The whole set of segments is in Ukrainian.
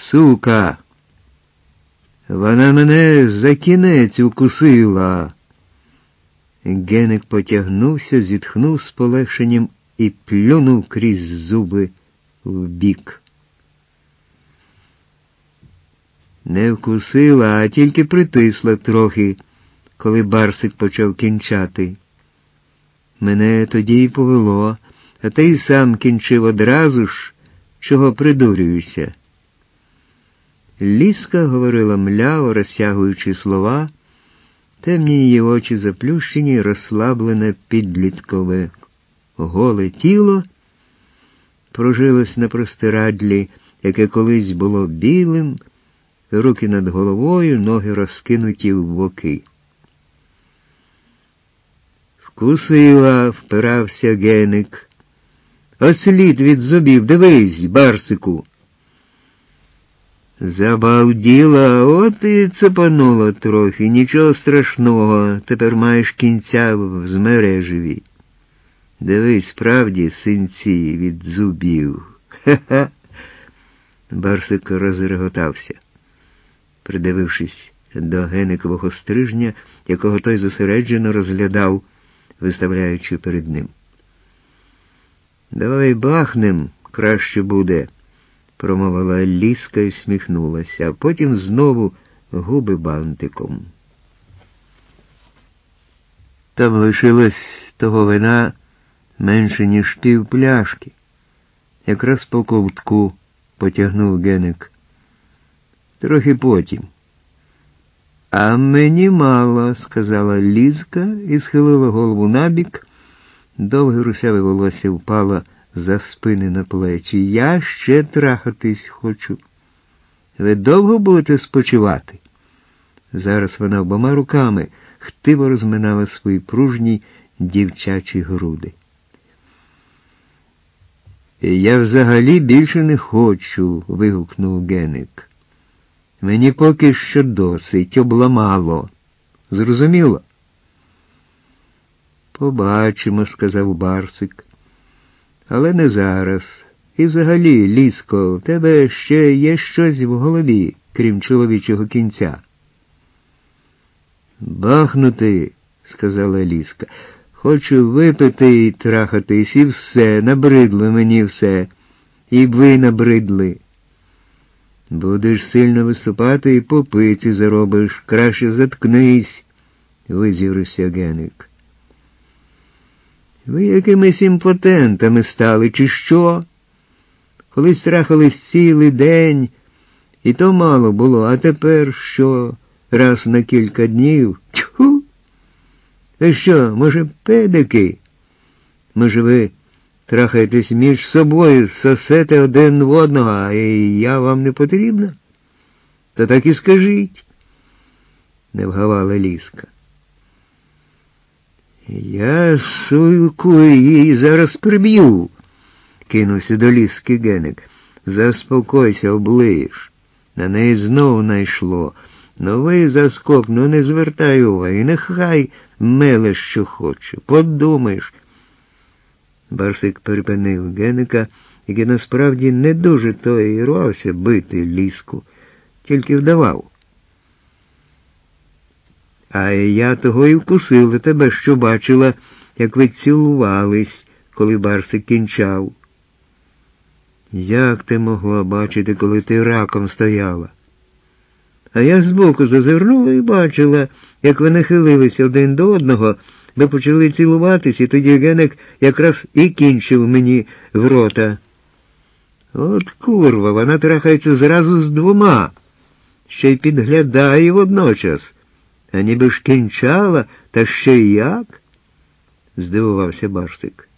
сука! Вона мене за кінець укусила!» Геник потягнувся, зітхнув з полегшенням і плюнув крізь зуби вбік. Не вкусила, а тільки притисла трохи, коли Барсик почав кінчати. Мене тоді й повело, а ти й сам кінчив одразу ж, чого придурююся. Ліска говорила мляво, розтягуючи слова, темні її очі заплющені, розслаблене підліткове голе тіло прожилось на простирадлі, яке колись було білим, руки над головою, ноги розкинуті в боки. «Вкусила», — впирався Геник. «Ослід від зубів, дивись, Барсику!» «Забалділа, от і цепанула трохи, нічого страшного, тепер маєш кінця в змережеві. Дивись, справді, синці від зубів. Ха-ха!» Барсик розреготався, придивившись до Геникового стрижня, якого той зосереджено розглядав, виставляючи перед ним. «Давай бахнем, краще буде», — промовила Ліска і всміхнулася, а потім знову губи бантиком. Там лишилось того вина менше, ніж півпляшки. Якраз по ковтку потягнув Геник. «Трохи потім». «А мені мало», — сказала Лізка і схилила голову набік. Довге русяве волосся впало за спини на плечі. «Я ще трахатись хочу. Ви довго будете спочивати?» Зараз вона обома руками хтиво розминала свої пружні дівчачі груди. «Я взагалі більше не хочу», — вигукнув Геник. «Мені поки що досить, обламало. Зрозуміло?» «Побачимо», — сказав Барсик. «Але не зараз. І взагалі, Ліско, в тебе ще є щось в голові, крім чоловічого кінця». «Бахнути», — сказала Ліска. «Хочу випити і трахатись, і все, набридло мені все. І ви набридли. Будеш сильно виступати і по пиці заробиш. Краще заткнись», — визіврився Геник. «Ви якимись імпотентами стали, чи що? Колись трахались цілий день, і то мало було, а тепер що, раз на кілька днів? Тьху! Ви що, може, педики? Може, ви трахаєтесь між собою, сосете один в одного, а я вам не потрібна? То так і скажіть», — не вгавала Ліска. «Я, суйку, її зараз приб'ю», — кинувся до Ліски Геник. «Заспокойся, оближ. На неї знов найшло. Новий заскок, не звертай уваги, нехай меле, що хоче. Подумаєш». Барсик перепинив Геника, який насправді не дуже то і рвався бити Ліску, тільки вдавав. «А я того і вкусила тебе, що бачила, як ви цілувались, коли Барсик кінчав». «Як ти могла бачити, коли ти раком стояла?» «А я збоку зазирнула і бачила, як ви нахилились один до одного, ви почали цілуватись, і тоді Геник якраз і кінчив мені в рота». «От курва, вона трахається зразу з двома, ще й підглядає водночас. А ніби ж кінчала, та ще й як?» — здивувався Барсик.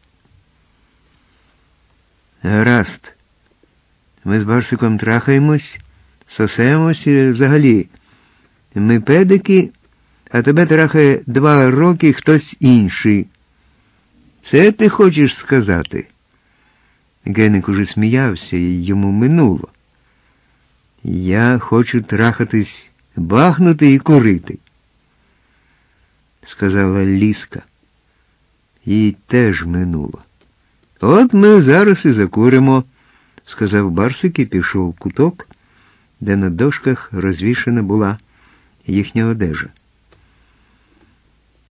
«Гаразд. Ми з Барсиком трахаємось, сосемось і взагалі. Ми педики, а тебе трахає 2 роки хтось інший. Це ти хочеш сказати?» Геник уже сміявся, і йому минуло. «Я хочу трахатись, бахнути і курити», — сказала Ліска. Їй теж минуло. «От ми зараз і закуримо», — сказав Барсик і пішов в куток, де на дошках розвішана була їхня одежа.